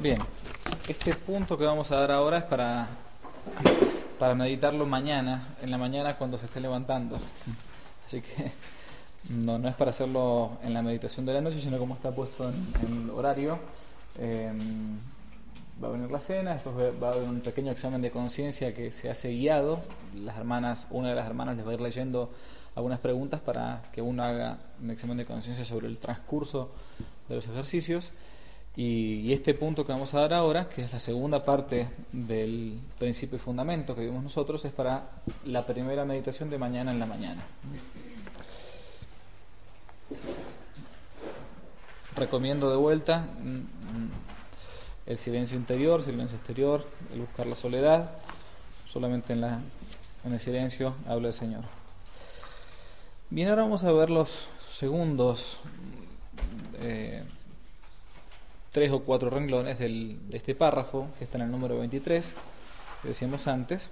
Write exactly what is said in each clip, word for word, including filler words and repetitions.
Bien, este punto que vamos a dar ahora es para, para meditarlo mañana, en la mañana cuando se esté levantando. Así que no, no es para hacerlo en la meditación de la noche, sino como está puesto en, en el horario. Eh, va a venir la cena, después va a haber un pequeño examen de conciencia que se hace guiado. Las hermanas, una de las hermanas les va a ir leyendo algunas preguntas para que uno haga un examen de conciencia sobre el transcurso de los ejercicios. Y, y este punto que vamos a dar ahora, que es la segunda parte del principio y fundamento que vimos nosotros, es para la primera meditación de mañana en la mañana. Recomiendo de vuelta el silencio interior, silencio exterior, el buscar la soledad. Solamente en, la, en el silencio habla el Señor. Bien, ahora vamos a ver los segundos eh, tres o cuatro renglones del, de este párrafo, que está en el número veintitrés, que decíamos antes,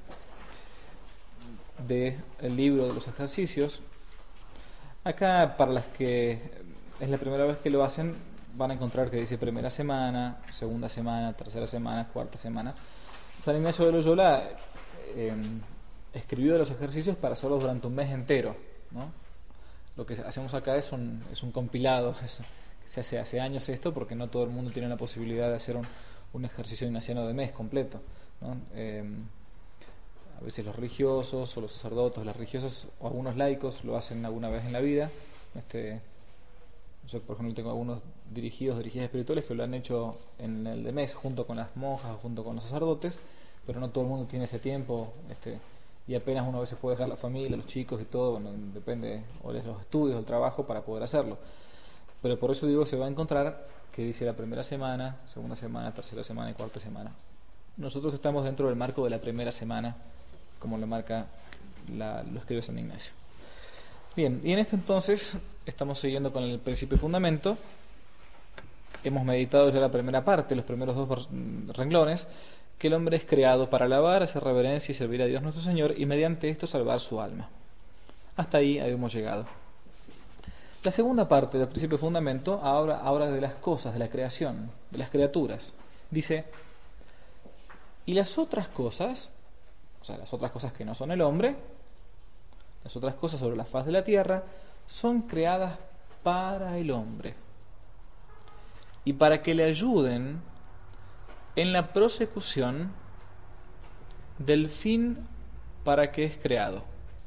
del libro de los ejercicios. Acá, para las que es la primera vez que lo hacen, van a encontrar que dice primera semana, segunda semana, tercera semana, cuarta semana. San Ignacio de Loyola eh, escribió los ejercicios para hacerlos durante un mes entero, ¿no? Lo que hacemos acá es un, es un compilado, es, se hace hace años esto, porque no todo el mundo tiene la posibilidad de hacer un, un ejercicio ignaciano de mes completo, ¿no? Eh, a veces los religiosos o los sacerdotes, las religiosas o algunos laicos lo hacen alguna vez en la vida. Este, yo, por ejemplo, tengo algunos dirigidos, dirigidas espirituales que lo han hecho en el de mes junto con las monjas o junto con los sacerdotes, pero no todo el mundo tiene ese tiempo, este, y apenas uno a veces puede dejar la familia, los chicos y todo, bueno, depende, o de los estudios o el trabajo para poder hacerlo. Pero por eso digo, se va a encontrar que dice la primera semana, segunda semana, tercera semana y cuarta semana. Nosotros estamos dentro del marco de la primera semana, como lo marca, la, lo escribe San Ignacio. Bien, y en este entonces estamos siguiendo con el principio y fundamento. Hemos meditado ya la primera parte, los primeros dos renglones, que el hombre es creado para alabar, hacer reverencia y servir a Dios nuestro Señor, y mediante esto salvar su alma. Hasta ahí habíamos llegado. La segunda parte del principio y fundamento habla, habla de las cosas, de la creación, de las criaturas. Dice, y las otras cosas, o sea, las otras cosas que no son el hombre, las otras cosas sobre la faz de la tierra, son creadas para el hombre y para que le ayuden en la prosecución del fin para que es creado.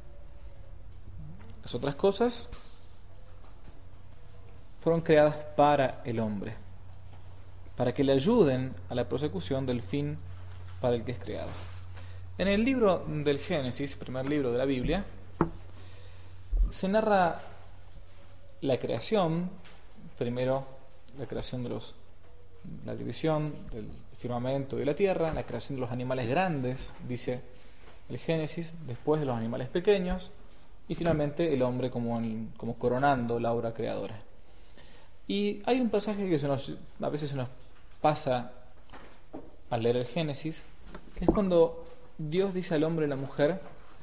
Las otras cosas fueron creadas para el hombre, para que le ayuden a la prosecución del fin para el que es creado. En el libro del Génesis, primer libro de la Biblia, se narra la creación, primero la creación de los, la división del firmamento y de la tierra, la creación de los animales grandes, dice el Génesis, después de los animales pequeños, y finalmente el hombre como, el, como coronando la obra creadora. Y hay un pasaje que se nos, a veces se nos pasa al leer el Génesis, que es cuando Dios dice al hombre y a la mujer,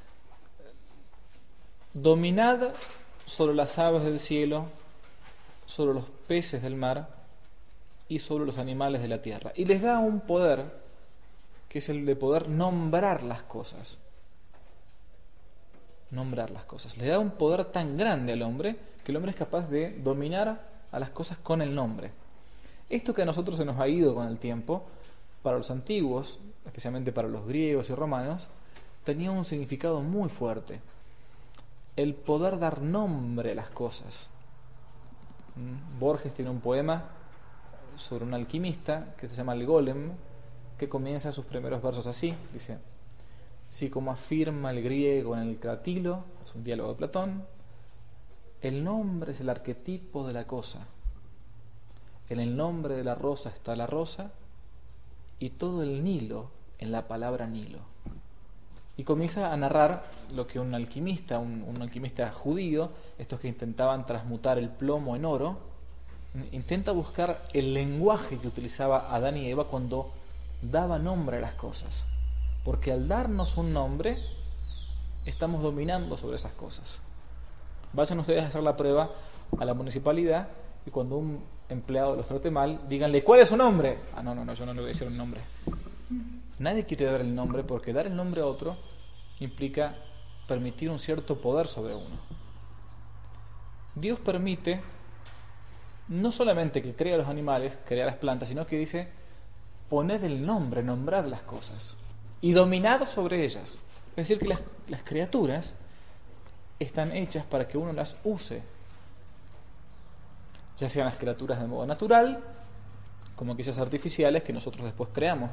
dominad sobre las aves del cielo, sobre los peces del mar y sobre los animales de la tierra. Y les da un poder, que es el de poder nombrar las cosas. Nombrar las cosas. Les da un poder tan grande al hombre, que el hombre es capaz de dominar a las cosas con el nombre. Esto que a nosotros se nos ha ido con el tiempo, para los antiguos, especialmente para los griegos y romanos, tenía un significado muy fuerte. El poder dar nombre a las cosas. Borges tiene un poema sobre un alquimista que se llama El Golem, que comienza sus primeros versos así, dice, si como afirma el griego en el Cratilo, es un diálogo de Platón, el nombre es el arquetipo de la cosa, en el nombre de la rosa está la rosa y todo el Nilo en la palabra Nilo. Y comienza a narrar lo que un alquimista, un, un alquimista judío, estos que intentaban transmutar el plomo en oro, intenta buscar el lenguaje que utilizaba Adán y Eva cuando daba nombre a las cosas. Porque al darnos un nombre, estamos dominando sobre esas cosas. Vayan ustedes a hacer la prueba a la municipalidad y cuando un empleado los trate mal, díganle, ¿cuál es su nombre? Ah, no, no, no, yo no le voy a decir un nombre. Nadie quiere dar el nombre porque dar el nombre a otro implica permitir un cierto poder sobre uno. Dios permite no solamente que crea los animales, crea las plantas, sino que dice, poned el nombre, nombrad las cosas y dominad sobre ellas. Es decir, que las, las criaturas están hechas para que uno las use, ya sean las criaturas de modo natural, como aquellas artificiales que nosotros después creamos.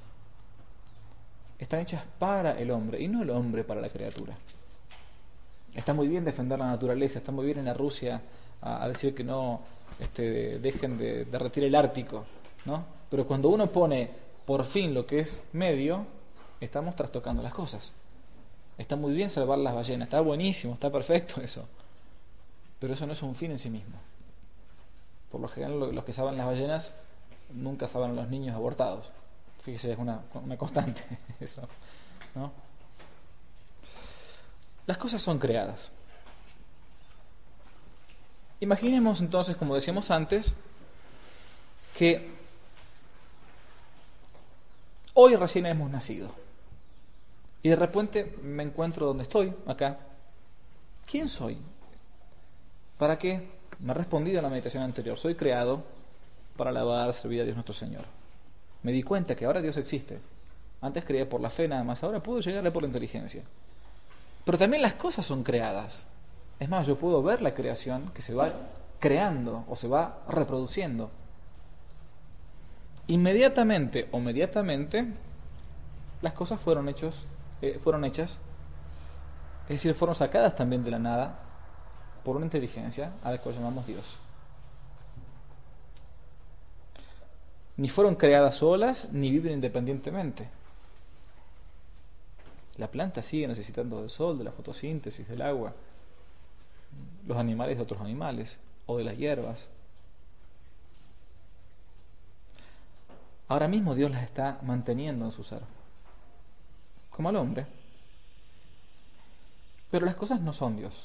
Están hechas para el hombre y no el hombre para la criatura. Está muy bien defender la naturaleza, está muy bien en la Rusia a, a decir que no este, dejen de derretir el Ártico, ¿no? Pero cuando uno pone por fin lo que es medio, estamos trastocando las cosas. Está muy bien salvar las ballenas, está buenísimo, está perfecto eso, pero eso no es un fin en sí mismo. Por lo general los que salvan las ballenas nunca salvan a los niños abortados. Fíjese, es una, una constante eso, ¿no? Las cosas son creadas. Imaginemos entonces, como decíamos antes, que hoy recién hemos nacido y de repente me encuentro donde estoy, acá. ¿Quién soy? ¿Para qué? Me ha respondido en la meditación anterior. Soy creado para alabar, servir a Dios nuestro Señor. Me di cuenta que ahora Dios existe. Antes creía por la fe nada más, ahora puedo llegarle por la inteligencia. Pero también las cosas son creadas. Es más, yo puedo ver la creación que se va creando o se va reproduciendo. Inmediatamente o mediatamente las cosas fueron hechos, eh, fueron hechas, es decir, fueron sacadas también de la nada por una inteligencia a la cual llamamos Dios. Ni fueron creadas solas, ni viven independientemente. La planta sigue necesitando del sol, de la fotosíntesis, del agua, los animales de otros animales, o de las hierbas. Ahora mismo Dios las está manteniendo en su ser, como al hombre. Pero las cosas no son Dios.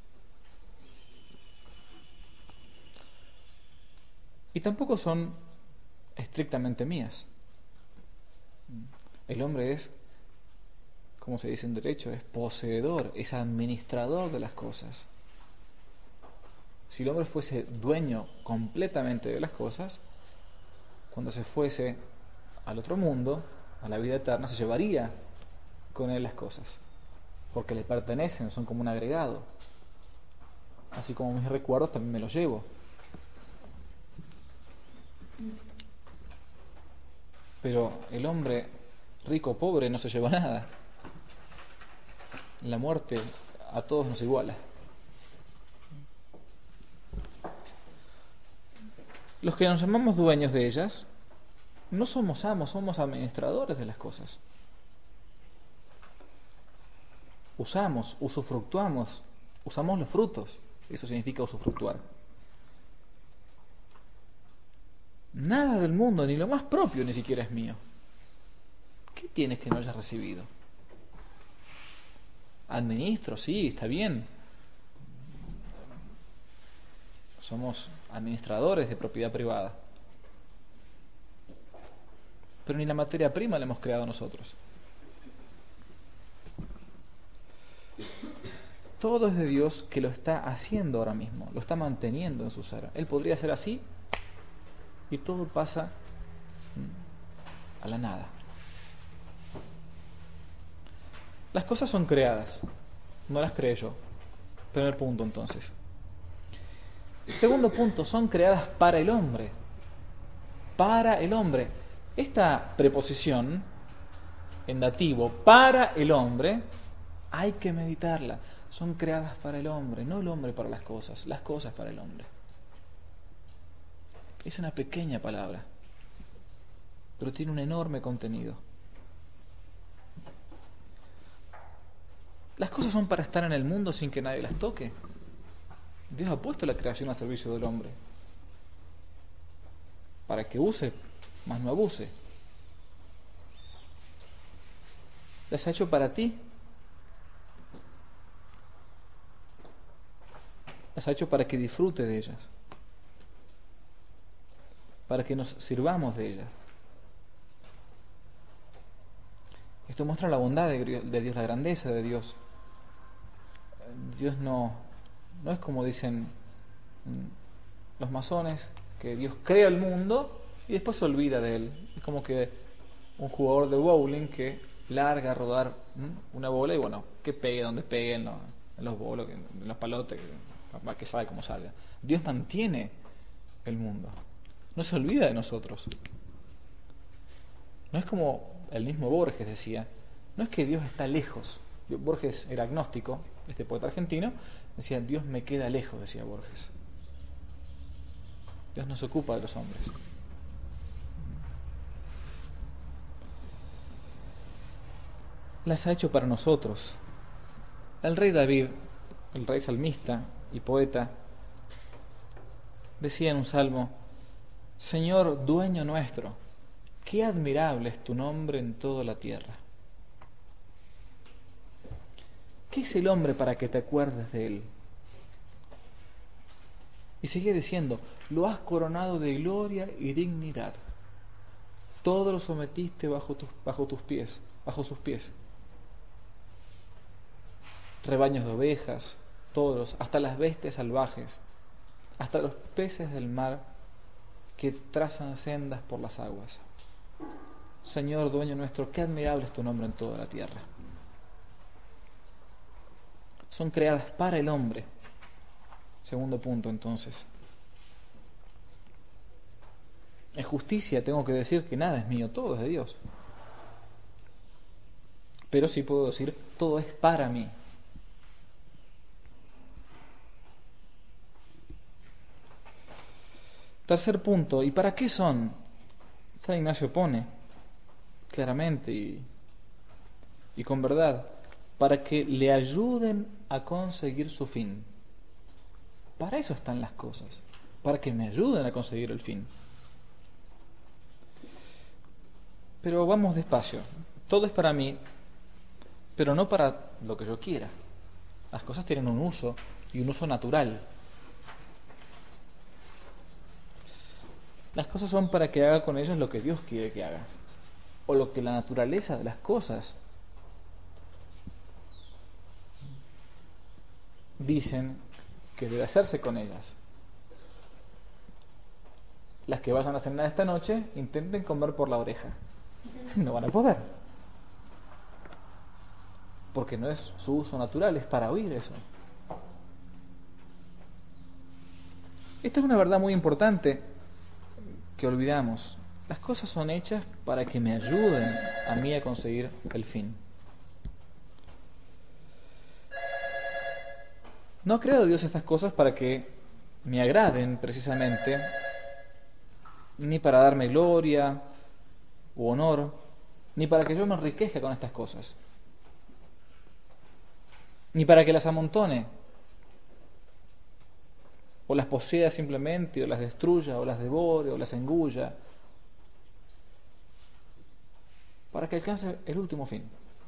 Y tampoco son estrictamente mías. El hombre es, como se dice en derecho, es poseedor, es administrador de las cosas. Si el hombre fuese dueño completamente de las cosas, cuando se fuese al otro mundo, a la vida eterna, se llevaría con él las cosas, porque le pertenecen, son como un agregado. Así como mis recuerdos también me los llevo. Pero el hombre rico o pobre no se lleva nada. La muerte a todos nos iguala. Los que nos llamamos dueños de ellas no somos amos, somos administradores de las cosas. Usamos, usufructuamos, usamos los frutos. Eso significa usufructuar. Nada del mundo, ni lo más propio, ni siquiera es mío. ¿Qué tienes que no hayas recibido? Administro, sí, está bien. Somos administradores de propiedad privada. Pero ni la materia prima la hemos creado nosotros. Todo es de Dios, que lo está haciendo ahora mismo, lo está manteniendo en su ser. Él podría ser así y todo pasa a la nada. Las cosas son creadas, no las creé yo. Primer punto, entonces. Segundo punto, son creadas para el hombre. Para el hombre. Esta preposición en dativo, para el hombre, hay que meditarla. Son creadas para el hombre, no el hombre para las cosas, las cosas para el hombre. Es una pequeña palabra, pero tiene un enorme contenido. Las cosas son para estar en el mundo sin que nadie las toque. Dios ha puesto la creación al servicio del hombre, para que use, mas no abuse. Las ha hecho para ti. Las ha hecho para que disfrute de ellas. para que nos sirvamos de ellas. Esto muestra la bondad de Dios, la grandeza de Dios. Dios no, no es como dicen los masones, que Dios crea el mundo y después se olvida de él. Es como que un jugador de bowling que larga a rodar una bola y bueno, que pegue donde pegue en los, en los bolos, en los palotes, que, que sabe cómo salga. Dios mantiene el mundo, no se olvida de nosotros. No es como el mismo Borges decía, no es que Dios está lejos. Borges era agnóstico, este poeta argentino, decía, Dios me queda lejos, decía Borges. Dios no se ocupa de los hombres. Las ha hecho para nosotros. El rey David, el rey salmista y poeta, decía en un salmo, Señor, dueño nuestro, qué admirable es tu nombre en toda la tierra. ¿Qué es el hombre para que te acuerdes de él? Y sigue diciendo, lo has coronado de gloria y dignidad. Todo lo sometiste bajo tus, bajo tus pies, bajo sus pies. Rebaños de ovejas, todos, hasta las bestias salvajes, hasta los peces del mar que trazan sendas por las aguas. Señor, dueño nuestro, qué admirable es tu nombre en toda la tierra. Son creadas para el hombre. Segundo punto, entonces. En justicia tengo que decir que nada es mío, todo es de Dios. Pero sí puedo decir, todo es para mí. Tercer punto, ¿y para qué son? San Ignacio pone claramente y, y con verdad, para que le ayuden a conseguir su fin. Para eso están las cosas, para que me ayuden a conseguir el fin. Pero vamos despacio, todo es para mí, pero no para lo que yo quiera. Las cosas tienen un uso y un uso natural. Las cosas son para que haga con ellas lo que Dios quiere que haga, o lo que la naturaleza de las cosas dicen que debe hacerse con ellas. Las que vayan a cenar esta noche, intenten comer por la oreja. No van a poder. Porque no es su uso natural, es para oír eso. Esta es una verdad muy importante que olvidamos. Las cosas son hechas para que me ayuden a mí a conseguir el fin. No ha creado Dios estas cosas para que me agraden precisamente, ni para darme gloria u honor, ni para que yo me enriquezca con estas cosas, ni para que las amontone, o las posea simplemente, o las destruya, o las devore, o las engulla, para que alcance el último fin.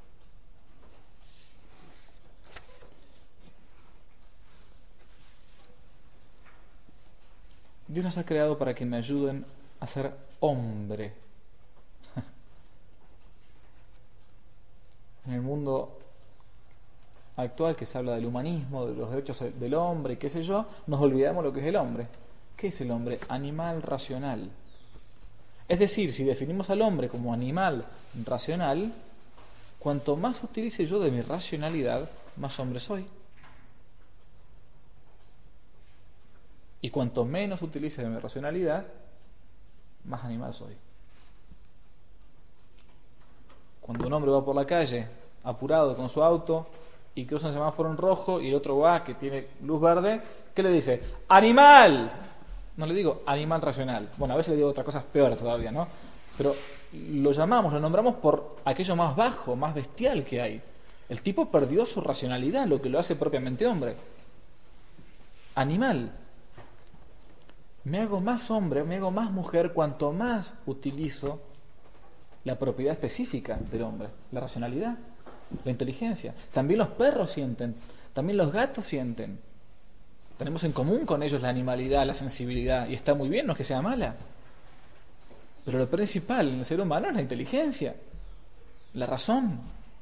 Dios nos ha creado para que me ayuden a ser hombre. En el mundo actual, que se habla del humanismo, de los derechos del hombre y qué sé yo, nos olvidamos lo que es el hombre. ¿Qué es el hombre? Animal racional. Es decir, si definimos al hombre como animal racional, cuanto más utilice yo de mi racionalidad, más hombre soy. Y cuanto menos utilice de mi racionalidad, más animal soy. Cuando un hombre va por la calle apurado con su auto y cruza un semáforo en rojo y el otro va que tiene luz verde, ¿qué le dice? ¡Animal! No le digo animal racional. Bueno, a veces le digo otras cosas peores todavía, ¿no? Pero lo llamamos, lo nombramos por aquello más bajo, más bestial que hay. El tipo perdió su racionalidad, lo que lo hace propiamente hombre. Animal. Me hago más hombre, me hago más mujer cuanto más utilizo la propiedad específica del hombre, la racionalidad, la inteligencia. También los perros sienten, también los gatos sienten. Tenemos en común con ellos la animalidad, la sensibilidad, y está muy bien, no es que sea mala. Pero lo principal en el ser humano es la inteligencia, la razón.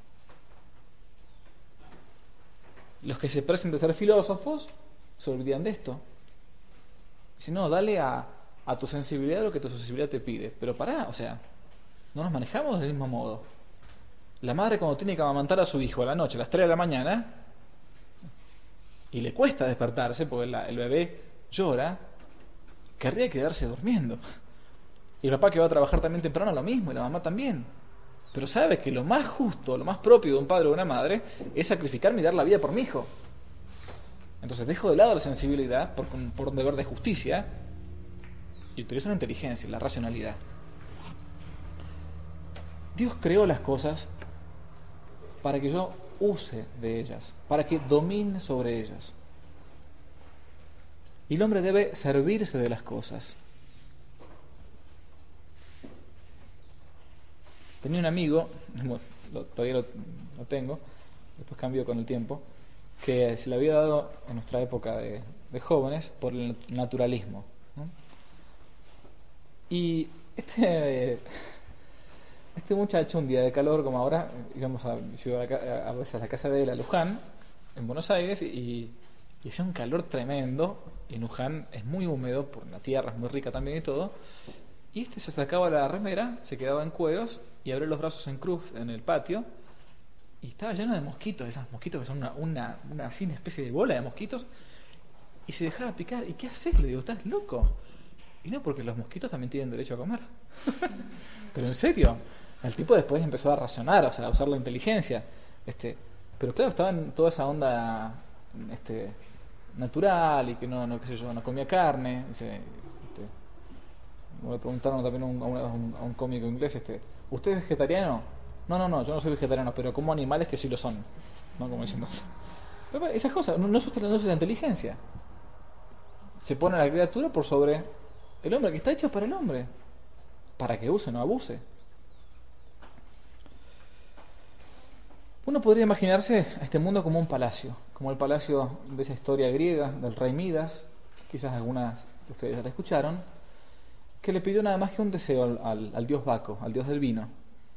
Los que se presentan a ser filósofos se olvidan de esto. Si no, dale a, a tu sensibilidad lo que tu sensibilidad te pide. Pero pará, o sea, no nos manejamos del mismo modo. La madre cuando tiene que amamantar a su hijo a la noche, a las tres de la mañana, y le cuesta despertarse porque la, el bebé llora, querría quedarse durmiendo. Y el papá que va a trabajar también temprano lo mismo, y la mamá también. Pero sabe que lo más justo, lo más propio de un padre o una madre es sacrificarme y dar la vida por mi hijo. Entonces dejo de lado la sensibilidad por, por un deber de justicia y utilizo la inteligencia, la racionalidad. Dios creó las cosas para que yo use de ellas, para que domine sobre ellas. Y el hombre debe servirse de las cosas. Tenía un amigo, lo, todavía lo, lo tengo, después cambió con el tiempo, que se le había dado en nuestra época de, de jóvenes por el naturalismo, ¿no? Y este, este muchacho, un día de calor como ahora, íbamos a, yo a, a, a veces a la casa de él, a Luján, en Buenos Aires, y, y hacía un calor tremendo, y Luján es muy húmedo, por la tierra es muy rica también y todo, y este se sacaba la remera, se quedaba en cueros, y abrió los brazos en cruz en el patio, y estaba lleno de mosquitos, esas mosquitos que son una, una, una, así, una especie de bola de mosquitos, y se dejaba picar. ¿Y qué haces? Le digo, ¿estás loco? Y no, porque los mosquitos también tienen derecho a comer. Pero en serio, el tipo después empezó a razonar, o sea, a usar la inteligencia. Este, pero claro, estaba en toda esa onda este, natural y que no, no, qué sé yo, no comía carne. Este, me preguntaron también a un, a un, a un cómico inglés, este, ¿usted es vegetariano? No, no, no, yo no soy vegetariano, pero como animales que sí lo son. ¿No? Como diciendo. Esas cosas, no, no se no usa la inteligencia. Se pone a la criatura por sobre el hombre, que está hecho para el hombre. Para que use, no abuse. Uno podría imaginarse a este mundo como un palacio, como el palacio de esa historia griega del rey Midas, quizás algunas de ustedes ya la escucharon, que le pidió nada más que un deseo al, al, al dios Baco, al dios del vino.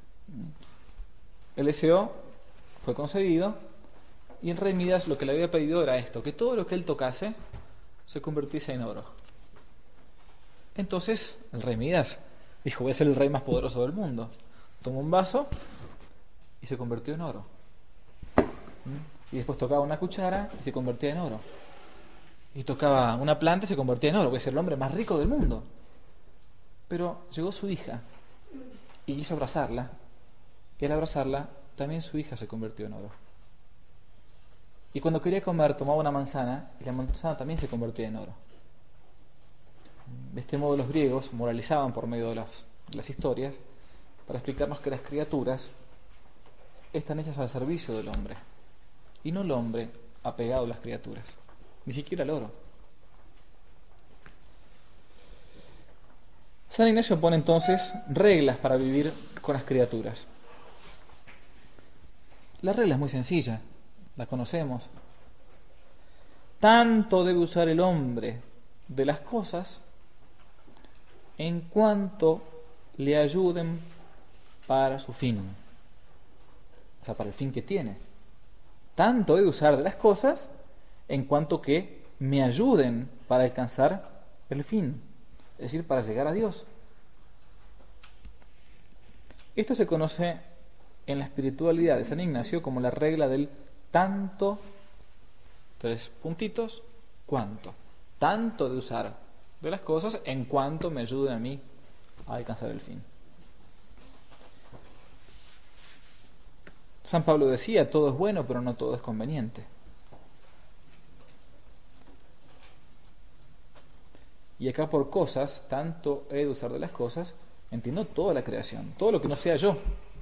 El deseo fue concedido y el rey Midas lo que le había pedido era esto, que todo lo que él tocase se convirtiese en oro. Entonces el rey Midas dijo, voy a ser el rey más poderoso del mundo. Tomó un vaso y se convirtió en oro. Y después tocaba una cuchara y se convertía en oro. Y tocaba una planta y se convertía en oro. Voy a ser el hombre más rico del mundo. Pero llegó su hija y quiso abrazarla. Y al abrazarla, también su hija se convirtió en oro. Y cuando quería comer, tomaba una manzana y la manzana también se convertía en oro. De este modo los griegos moralizaban por medio de las, de las historias para explicarnos que las criaturas están hechas al servicio del hombre y no el hombre apegado a las criaturas, ni siquiera el oro. San Ignacio pone entonces reglas para vivir con las criaturas. La regla es muy sencilla, la conocemos. Tanto debe usar el hombre de las cosas en cuanto le ayuden para su fin, o sea, para el fin que tiene. Tanto debe usar de las cosas en cuanto que me ayuden para alcanzar el fin, es decir, para llegar a Dios. Esto se conoce en la espiritualidad de San Ignacio como la regla del tanto, tres puntitos, cuanto. Tanto de usar de las cosas en cuanto me ayuden a mí a alcanzar el fin. San Pablo decía, todo es bueno, pero no todo es conveniente. Y acá por cosas, tanto he de usar de las cosas, entiendo toda la creación, todo lo que no sea yo.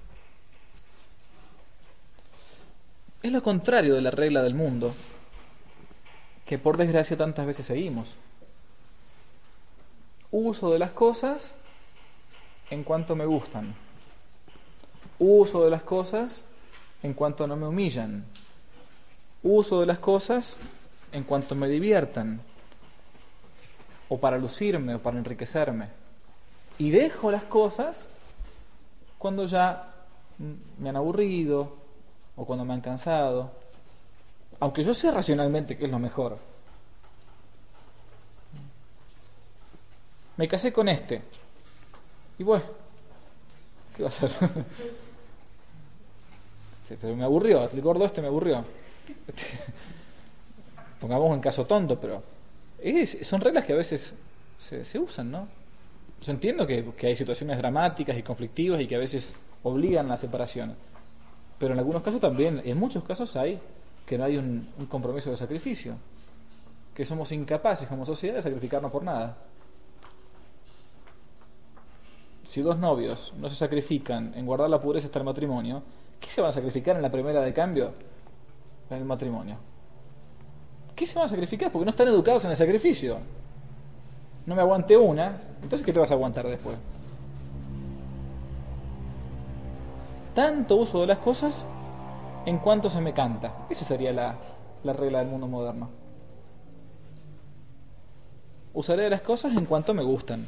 Es lo contrario de la regla del mundo, que por desgracia tantas veces seguimos. Uso de las cosas en cuanto me gustan. Uso de las cosas en cuanto no me humillan. Uso de las cosas en cuanto me diviertan. O para lucirme o para enriquecerme. Y dejo las cosas cuando ya mm, me han aburrido o cuando me han cansado. Aunque yo sé racionalmente que es lo mejor. Me casé con este. Y bueno, ¿qué va a hacer? Sí, pero me aburrió, el gordo este me aburrió. Pongamos un caso tonto, pero es- son reglas que a veces se, se usan, ¿no? Yo entiendo que, que hay situaciones dramáticas y conflictivas y que a veces obligan a la separación, pero en algunos casos también, en muchos casos hay que no hay un, un compromiso de sacrificio, que somos incapaces como sociedad de sacrificarnos por nada. Si dos novios no se sacrifican en guardar la pureza hasta el matrimonio, ¿qué se van a sacrificar en la primera de cambio en el matrimonio? ¿Qué se van a sacrificar? Porque no están educados en el sacrificio. No me aguanté una, entonces ¿qué te vas a aguantar después? Tanto uso de las cosas en cuanto se me canta. Esa sería la, la regla del mundo moderno. Usaré las cosas en cuanto me gustan.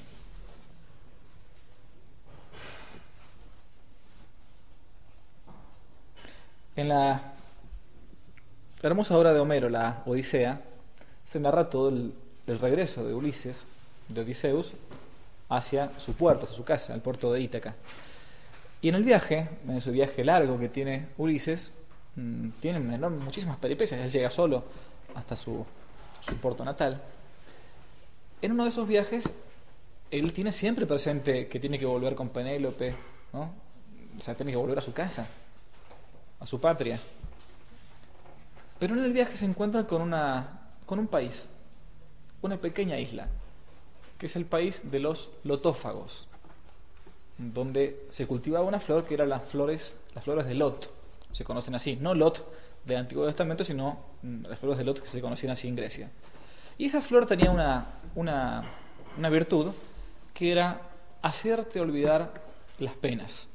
En la hermosa obra de Homero, la Odisea, se narra todo el, el regreso de Ulises, de Odiseus, hacia su puerto, hacia su casa, el puerto de Ítaca. Y en el viaje, en ese viaje largo que tiene Ulises, mmm, tiene una enorme, muchísimas peripecias. Él llega solo hasta su, su puerto natal. En uno de esos viajes, él tiene siempre presente que tiene que volver con Penélope, ¿no? O sea, tiene que volver a su casa, a su patria. Pero en el viaje se encuentra con, una, con un país, una pequeña isla, que es el país de los lotófagos, donde se cultivaba una flor que eran las flores, las flores de Lot, se conocen así, no Lot del Antiguo Testamento, sino mm, las flores de Lot que se conocían así en Grecia. Y esa flor tenía una, una, una virtud que era hacerte olvidar las penas.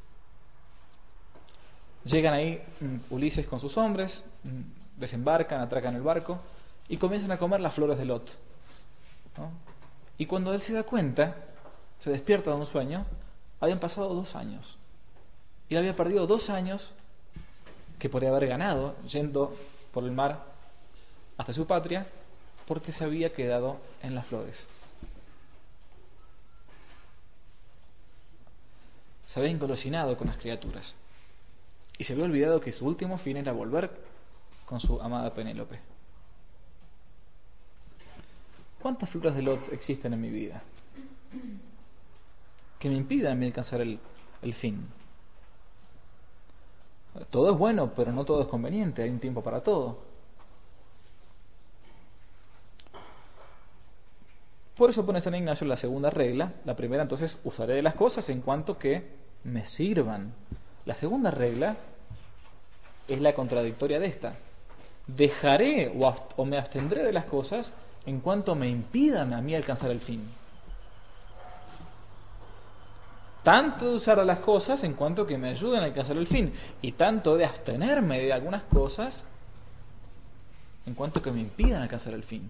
Llegan ahí mm, Ulises con sus hombres, mm, desembarcan, atracan el barco y comienzan a comer las flores de Lot, ¿no? Y cuando él se da cuenta, se despierta de un sueño, habían pasado dos años. Y él había perdido dos años que podría haber ganado yendo por el mar hasta su patria, porque se había quedado en las flores. Se había engolosinado con las criaturas. Y se había olvidado que su último fin era volver con su amada Penélope. ¿Cuántas flores de Lot existen en mi vida que me impidan a mí alcanzar el, el fin? Todo es bueno, pero no todo es conveniente. Hay un tiempo para todo. Por eso pone San Ignacio la segunda regla. La primera, entonces, usaré de las cosas en cuanto que me sirvan. La segunda regla es la contradictoria de esta. Dejaré o, o me abstendré de las cosas en cuanto me impidan a mí alcanzar el fin. Tanto de usar de las cosas en cuanto que me ayuden a alcanzar el fin, y tanto de abstenerme de algunas cosas en cuanto que me impidan alcanzar el fin.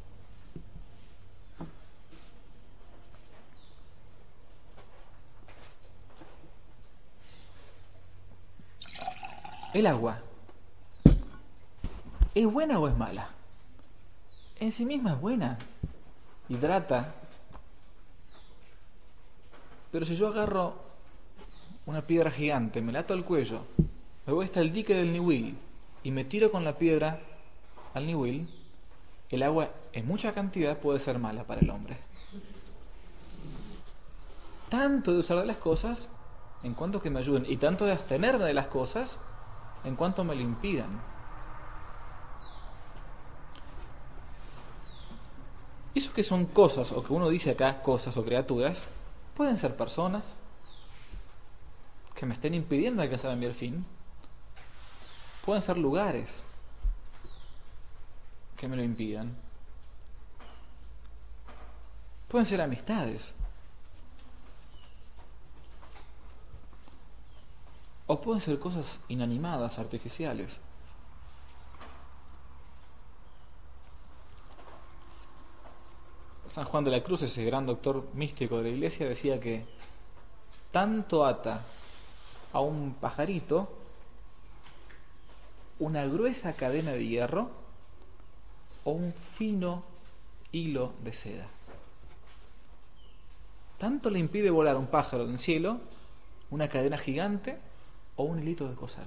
El agua, ¿es buena o es mala? En sí misma es buena, hidrata. Pero si yo agarro una piedra gigante, me la ato al cuello, me voy hasta el dique del Niwil y me tiro con la piedra al Niwil, el agua en mucha cantidad puede ser mala para el hombre. Tanto de usar de las cosas en cuanto que me ayuden, y tanto de abstenerme de las cosas en cuanto me lo impidan. Eso que son cosas, o que uno dice acá cosas o criaturas, pueden ser personas que me estén impidiendo alcanzar a mi fin. Pueden ser lugares que me lo impidan. Pueden ser amistades. O pueden ser cosas inanimadas, artificiales. San Juan de la Cruz, ese gran doctor místico de la Iglesia, decía que tanto ata a un pajarito una gruesa cadena de hierro o un fino hilo de seda. Tanto le impide volar a un pájaro en el cielo una cadena gigante o un hilito de coser.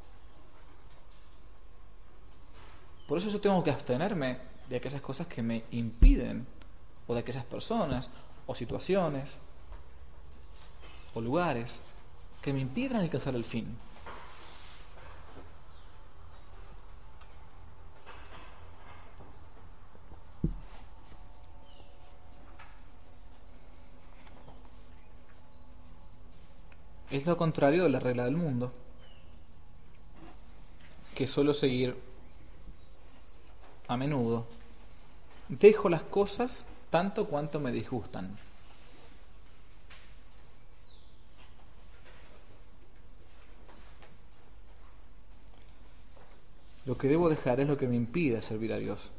Por eso yo tengo que abstenerme de aquellas cosas que me impiden, o de aquellas personas, o situaciones, o lugares que me impidan alcanzar el fin. Es lo contrario de la regla del mundo, que suelo seguir a menudo. Dejo las cosas tanto cuanto me disgustan. Lo que debo dejar es lo que me impide servir a Dios.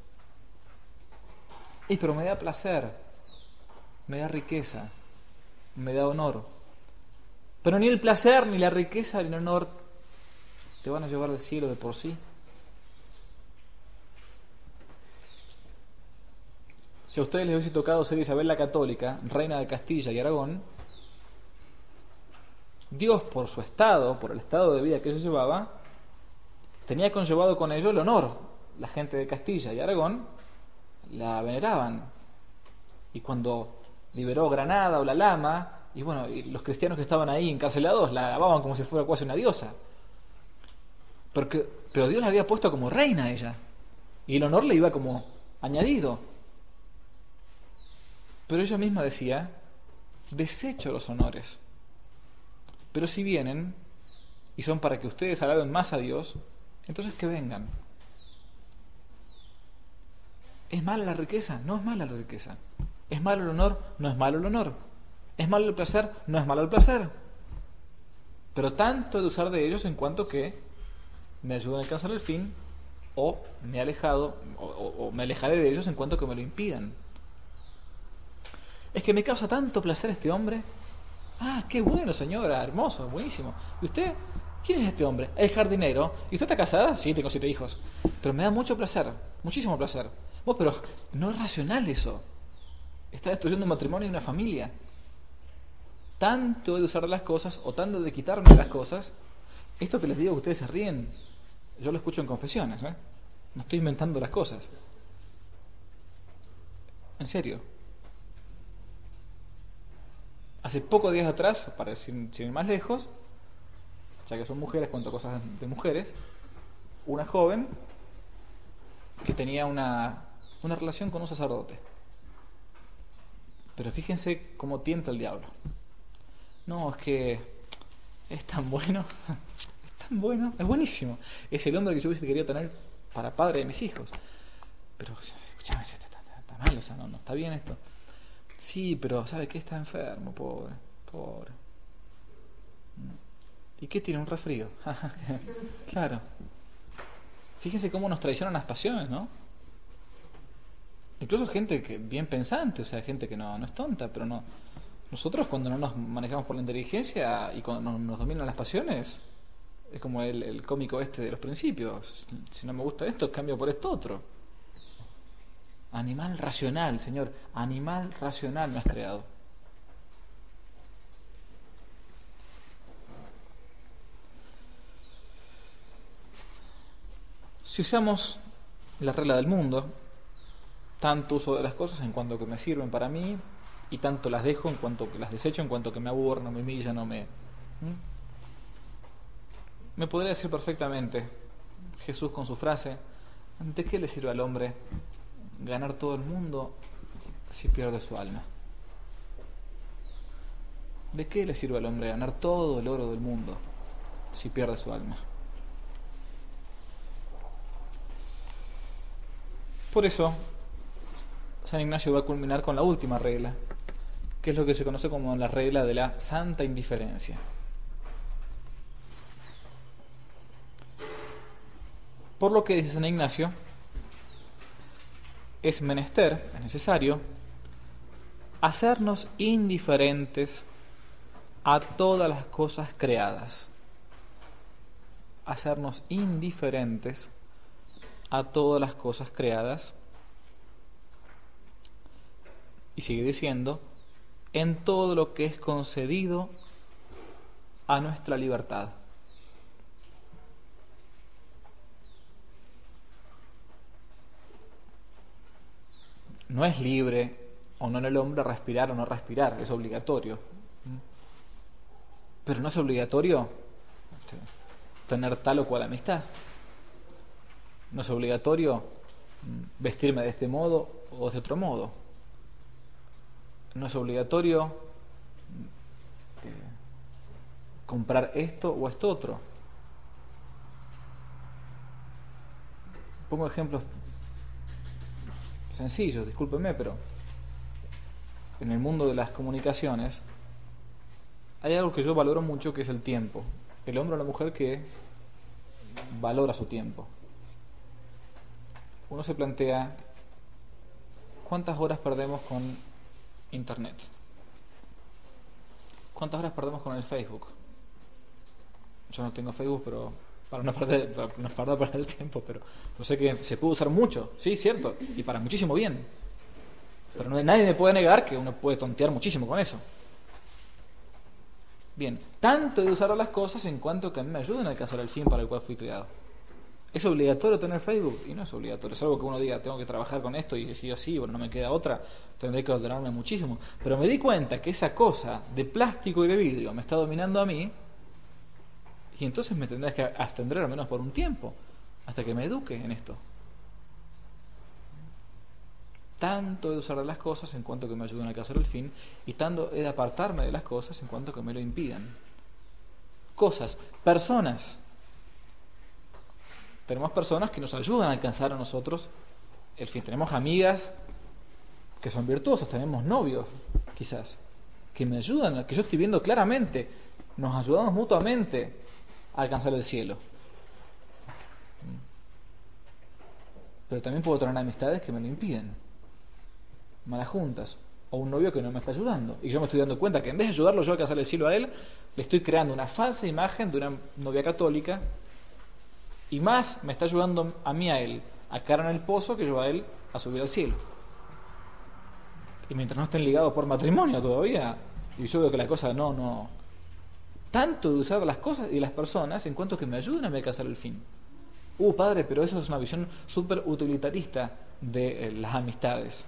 Y pero me da placer, me da riqueza, me da honor. Pero ni el placer, ni la riqueza, ni el honor te van a llevar al cielo de por sí. Si a ustedes les hubiese tocado ser Isabel la Católica, reina de Castilla y Aragón, Dios, por su estado, por el estado de vida que ella llevaba, tenía conllevado con ello el honor. La gente de Castilla y Aragón la veneraban. Y cuando liberó Granada o la Lama, y bueno, y los cristianos que estaban ahí encarcelados la alababan como si fuera casi una diosa. Porque, pero Dios la había puesto como reina a ella. Y el honor le iba como añadido. Pero ella misma decía, desecho los honores. Pero si vienen, y son para que ustedes alaben más a Dios, entonces que vengan. ¿Es mala la riqueza? No es mala la riqueza. ¿Es malo el honor? No es malo el honor. ¿Es malo el placer? No es malo el placer. Pero tanto he de usar de ellos en cuanto que me ayuden a alcanzar el fin, o me he alejado, o, o, o me alejaré de ellos en cuanto que me lo impidan. Es que me causa tanto placer este hombre. Ah, qué bueno, señora, hermoso, buenísimo. ¿Y usted? ¿Quién es este hombre? El jardinero. ¿Y usted está casada? Sí, tengo siete hijos. Pero me da mucho placer, muchísimo placer. Vos, pero no es racional eso. Está destruyendo un matrimonio y una familia. Tanto he de usar de las cosas, o tanto de quitarme de las cosas. Esto que les digo, ustedes se ríen. Yo lo escucho en confesiones, ¿eh? No estoy inventando las cosas. En serio. Hace pocos días atrás, para sin, sin ir más lejos, ya que son mujeres, cuento cosas de mujeres, una joven que tenía una, una relación con un sacerdote. Pero fíjense cómo tienta el diablo. No, es que es tan bueno, es tan bueno, es buenísimo. Es el hombre que yo hubiese querido tener para padre de mis hijos. Pero, escúchame, está, está, está mal, o sea, no, no está bien esto. Sí, pero ¿sabe qué? Está enfermo, pobre, pobre. ¿Y qué tiene? Un resfrío. Claro. Fíjense cómo nos traicionan las pasiones, ¿no? Incluso gente que bien pensante, o sea, gente que no, no es tonta, pero no. Nosotros cuando no nos manejamos por la inteligencia y cuando nos, nos dominan las pasiones, es como el, el cómico este de los principios. Si no me gusta esto, cambio por esto otro. Animal racional, Señor. Animal racional me has creado. Si usamos la regla del mundo, tanto uso de las cosas en cuanto que me sirven para mí, y tanto las dejo en cuanto que las desecho, en cuanto que me aburren, no me humillan, no me... ¿Mm? Me podría decir perfectamente Jesús con su frase, ¿de qué le sirve al hombre ganar todo el mundo si pierde su alma? ¿De qué le sirve al hombre ganar todo el oro del mundo si pierde su alma? Por eso, San Ignacio va a culminar con la última regla, que es lo que se conoce como la regla de la santa indiferencia. Por lo que dice San Ignacio, es menester, es necesario, hacernos indiferentes a todas las cosas creadas. Hacernos indiferentes a todas las cosas creadas. Y sigue diciendo, en todo lo que es concedido a nuestra libertad. No es libre o no en el hombre respirar o no respirar, es obligatorio. Pero no es obligatorio tener tal o cual amistad. No es obligatorio vestirme de este modo o de otro modo. No es obligatorio eh, comprar esto o esto otro. Pongo ejemplos sencillos, discúlpenme, pero en el mundo de las comunicaciones hay algo que yo valoro mucho, que es el tiempo. El hombre o la mujer que valora su tiempo. Uno se plantea, ¿cuántas horas perdemos con Internet? ¿Cuántas horas perdemos con el Facebook? Yo no tengo Facebook, pero para no perder, para no perder, perder el tiempo, pero yo sé que se puede usar mucho, sí, cierto, y para muchísimo bien. Pero no, nadie me puede negar que uno puede tontear muchísimo con eso. Bien, tanto de usar las cosas en cuanto que a mí me ayuden a alcanzar el fin para el cual fui creado. ¿Es obligatorio tener Facebook? Y no es obligatorio, es algo que uno diga, tengo que trabajar con esto y si yo sí, bueno, no me queda otra, tendré que ordenarme muchísimo. Pero me di cuenta que esa cosa de plástico y de vidrio me está dominando a mí, y entonces me tendré que abstener al menos por un tiempo, hasta que me eduque en esto. Tanto he de usar de las cosas en cuanto que me ayuden a alcanzar el fin, y tanto he de apartarme de las cosas en cuanto que me lo impidan. Cosas, personas. Tenemos personas que nos ayudan a alcanzar a nosotros el fin. Tenemos amigas que son virtuosas, tenemos novios, quizás, que me ayudan, que yo estoy viendo claramente, nos ayudamos mutuamente a alcanzar el cielo. Pero también puedo tener amistades que me lo impiden, malas juntas, o un novio que no me está ayudando, y yo me estoy dando cuenta que en vez de ayudarlo yo a alcanzar el cielo a él, le estoy creando una falsa imagen de una novia católica, y más me está ayudando a mí a él a caer en el pozo que yo a él a subir al cielo. Y mientras no estén ligados por matrimonio todavía, y yo veo que la cosa no, no, tanto de usar las cosas y las personas en cuanto que me ayuden a alcanzar el fin. Uh, padre, pero eso es una visión súper utilitarista de eh, las amistades.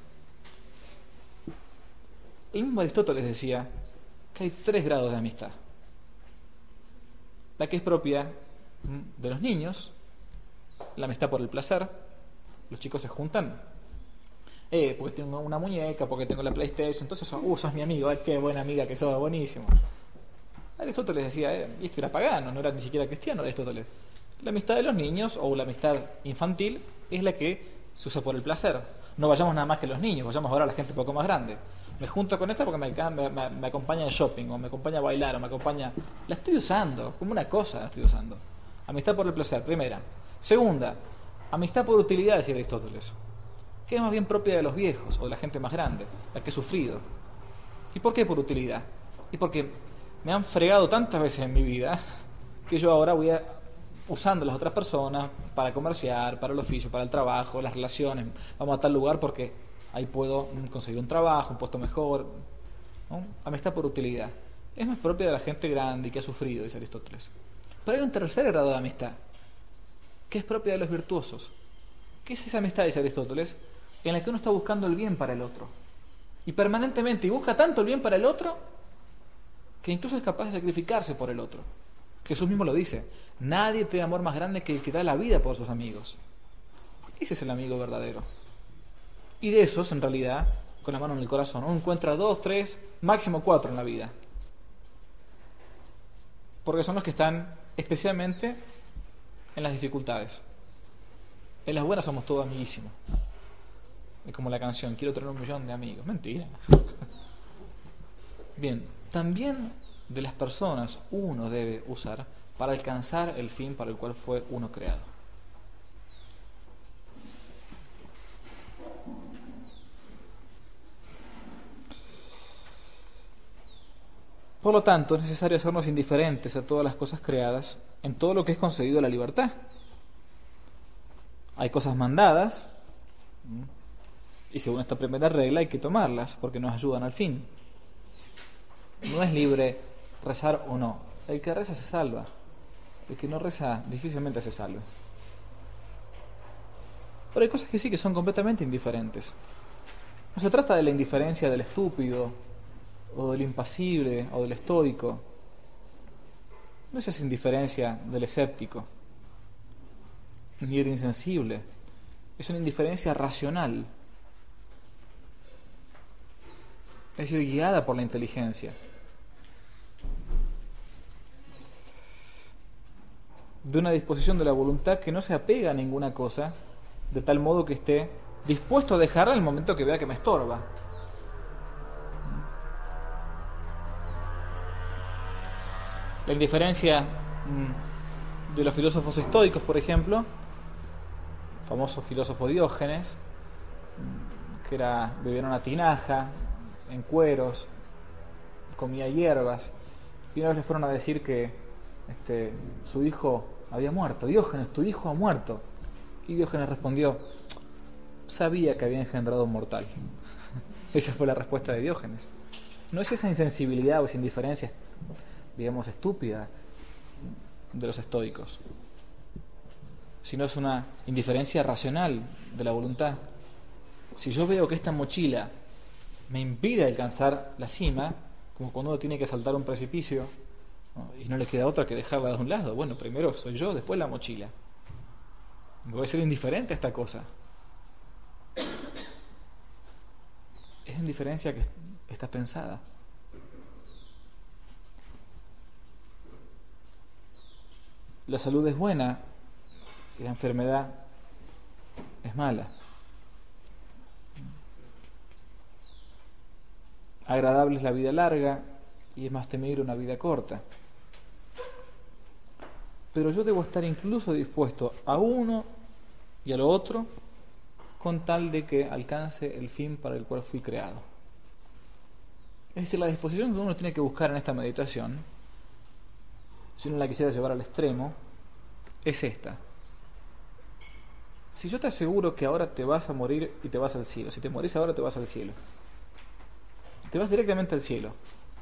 El mismo Aristóteles decía que hay tres grados de amistad. La que es propia de los niños, la amistad por el placer. Los chicos se juntan eh, porque tengo una muñeca, porque tengo la PlayStation, entonces uh, sos mi amigo, eh, qué buena amiga que sos, buenísimo. Aristóteles decía, eh, y este era pagano, no era ni siquiera cristiano Aristóteles. La amistad de los niños o la amistad infantil es la que se usa por el placer. No vayamos nada más que los niños, vayamos ahora a la gente un poco más grande. Me junto con esta porque me, me, me, me acompaña al shopping, o me acompaña a bailar, o me acompaña... La estoy usando, como una cosa la estoy usando. Amistad por el placer, primera. Segunda, amistad por utilidad, decía Aristóteles, que es más bien propia de los viejos o de la gente más grande, la que he sufrido. ¿Y por qué por utilidad? Y porque me han fregado tantas veces en mi vida que yo ahora voy a, usando a las otras personas para comerciar, para el oficio, para el trabajo, las relaciones. Vamos a tal lugar porque ahí puedo conseguir un trabajo, un puesto mejor, ¿no? Amistad por utilidad. Es más propia de la gente grande y que ha sufrido, dice Aristóteles. Pero hay un tercer grado de amistad, que es propia de los virtuosos. ¿Qué es esa amistad, dice Aristóteles? En la que uno está buscando el bien para el otro. Y permanentemente, y busca tanto el bien para el otro, que incluso es capaz de sacrificarse por el otro. Jesús mismo lo dice, nadie tiene amor más grande que el que da la vida por sus amigos. Ese es el amigo verdadero. Y de esos, en realidad, con la mano en el corazón, uno encuentra dos, tres, máximo cuatro en la vida. Porque son los que están especialmente en las dificultades. En las buenas somos todos amiguísimos. Es como la canción, quiero tener un millón de amigos. Mentira. Bien, también de las personas uno debe usar para alcanzar el fin para el cual fue uno creado. Por lo tanto, es necesario hacernos indiferentes a todas las cosas creadas, en todo lo que es concedido a la libertad. Hay cosas mandadas, y según esta primera regla hay que tomarlas, porque nos ayudan al fin. No es libre rezar o no. El que reza se salva. El que no reza difícilmente se salva. Pero hay cosas que sí que son completamente indiferentes. No se trata de la indiferencia del estúpido, o del impasible, o del estoico. No es esa indiferencia del escéptico, ni del insensible. Es una indiferencia racional. Es decir, guiada por la inteligencia. De una disposición de la voluntad que no se apega a ninguna cosa, de tal modo que esté dispuesto a dejarla al momento que vea que me estorba. La indiferencia mmm, de los filósofos estoicos, por ejemplo, el famoso filósofo Diógenes, que era, vivía en una tinaja, en cueros, comía hierbas, y una vez le fueron a decir que este, su hijo había muerto. Diógenes, tu hijo ha muerto. Y Diógenes respondió, sabía que había engendrado un mortal. Esa fue la respuesta de Diógenes. No es esa insensibilidad o esa indiferencia, digamos, estúpida de los estoicos, sino es una indiferencia racional de la voluntad. Si yo veo que esta mochila me impide alcanzar la cima, como cuando uno tiene que saltar un precipicio, ¿no?, y no le queda otra que dejarla de un lado, bueno, primero soy yo, después la mochila. Voy a ser indiferente a esta cosa. Es indiferencia que está pensada. La salud es buena y la enfermedad es mala. Agradable es la vida larga y es más temible una vida corta. Pero yo debo estar incluso dispuesto a uno y a lo otro con tal de que alcance el fin para el cual fui creado. Es decir, la disposición que uno tiene que buscar en esta meditación, si uno la quisiera llevar al extremo, es esta. Si yo te aseguro que ahora te vas a morir y te vas al cielo, si te morís ahora te vas al cielo, te vas directamente al cielo,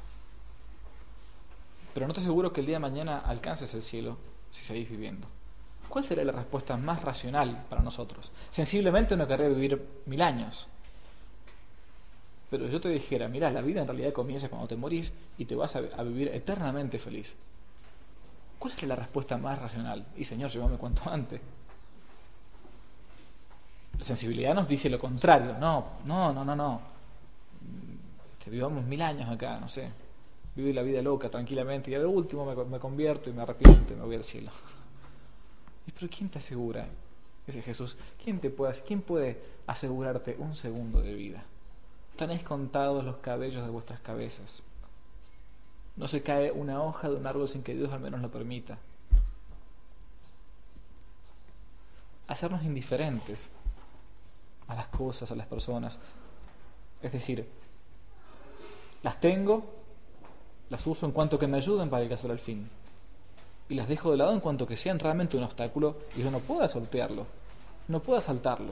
pero no te aseguro que el día de mañana alcances el cielo si seguís viviendo, ¿cuál sería la respuesta más racional para nosotros? Sensiblemente uno querría vivir mil años, pero yo te dijera, mirá, la vida en realidad comienza cuando te morís y te vas a, a vivir eternamente feliz, ¿cuál sería la respuesta más racional? Y Señor, llévame cuanto antes. La sensibilidad nos dice lo contrario. No, no, no, no, no. Este, vivamos mil años acá, no sé. Vivir la vida loca, tranquilamente, y al último me, me convierto y me arrepiento y me voy al cielo. ¿Y pero quién te asegura? Dice Jesús, ¿quién te puede, quién puede asegurarte un segundo de vida? Tenéis contados los cabellos de vuestras cabezas. No se cae una hoja de un árbol sin que Dios al menos lo permita. Hacernos indiferentes a las cosas, a las personas. Es decir, las tengo, las uso en cuanto que me ayuden para alcanzar el fin. Y las dejo de lado en cuanto que sean realmente un obstáculo y yo no pueda sortearlo, no pueda saltarlo.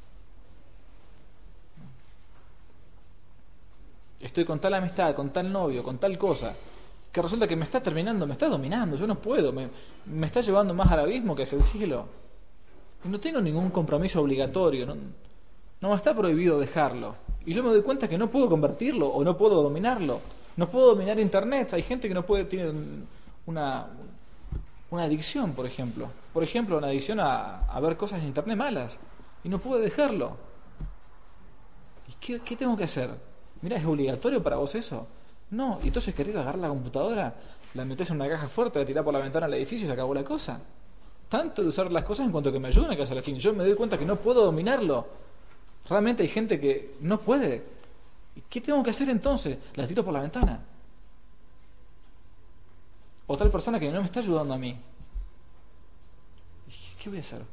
Estoy con tal amistad, con tal novio, con tal cosa, que resulta que me está terminando, me está dominando, yo no puedo, me, me está llevando más al abismo que hacia el cielo. Y no tengo ningún compromiso obligatorio, no, no me está prohibido dejarlo. Y yo me doy cuenta que no puedo convertirlo o no puedo dominarlo. No puedo dominar Internet. Hay gente que no puede, tiene una, una adicción, por ejemplo. Por ejemplo, una adicción a, a ver cosas en Internet malas. Y no puede dejarlo. ¿Y qué, qué tengo que hacer? Mira, ¿es obligatorio para vos eso? No. ¿Y entonces querés agarrar la computadora, la metés en una caja fuerte, la tirás por la ventana al edificio y se acabó la cosa? Tanto de usar las cosas en cuanto que me ayudan a que hacer el fin. Yo me doy cuenta que no puedo dominarlo. Realmente hay gente que no puede. ¿Y qué tengo que hacer entonces? ¿La tiro por la ventana? O tal persona que no me está ayudando a mí. ¿Qué voy a hacer?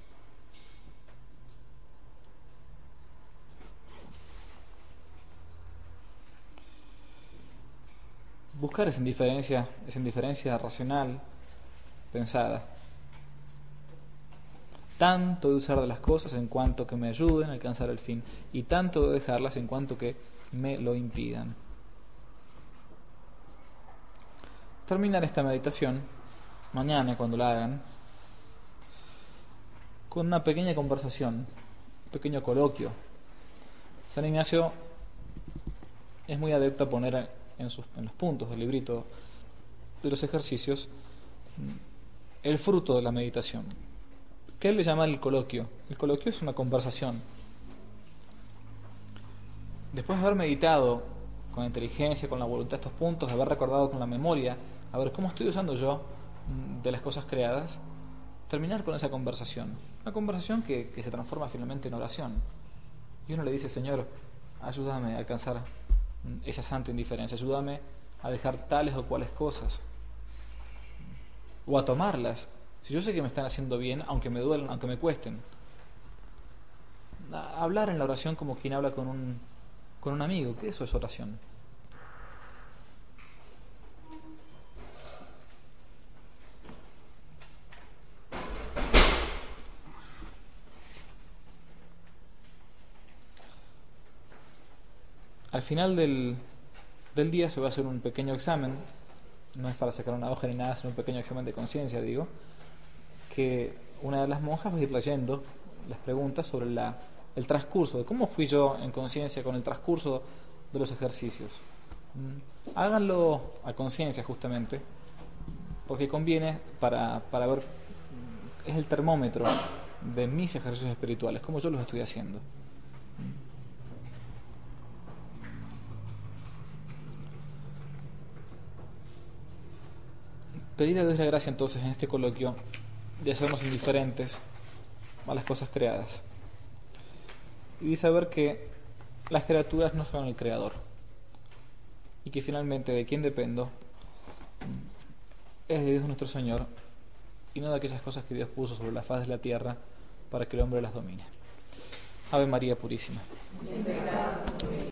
buscar esa indiferencia, esa indiferencia racional, pensada. Tanto de usar de las cosas en cuanto que me ayuden a alcanzar el fin, y tanto de dejarlas en cuanto que me lo impidan. Terminar esta meditación, mañana cuando la hagan, con una pequeña conversación, un pequeño coloquio. San Ignacio es muy adepto a poner en, sus, en los puntos del librito de los ejercicios el fruto de la meditación, que él le llama el coloquio. El coloquio es una conversación. Después de haber meditado con la inteligencia, con la voluntad estos puntos, de haber recordado con la memoria, a ver cómo estoy usando yo de las cosas creadas, terminar con esa conversación. Una conversación que, que se transforma finalmente en oración. Y uno le dice: Señor, ayúdame a alcanzar esa santa indiferencia, ayúdame a dejar tales o cuales cosas, o a tomarlas, si yo sé que me están haciendo bien, aunque me duelen, aunque me cuesten. A hablar en la oración como quien habla con un, con un amigo, que eso es oración. Al final del, del día se va a hacer un pequeño examen, no es para sacar una hoja ni nada, sino un pequeño examen de conciencia, digo, que una de las monjas va a ir leyendo las preguntas sobre la, el transcurso, de cómo fui yo en conciencia con el transcurso de los ejercicios. Háganlo a conciencia justamente, porque conviene para, para ver, es el termómetro de mis ejercicios espirituales, cómo yo los estoy haciendo. Pedir a Dios la gracia entonces en este coloquio de hacernos indiferentes a las cosas creadas y de saber que las criaturas no son el creador y que finalmente de quien dependo es de Dios nuestro Señor y no de aquellas cosas que Dios puso sobre la faz de la tierra para que el hombre las domine. Ave María Purísima.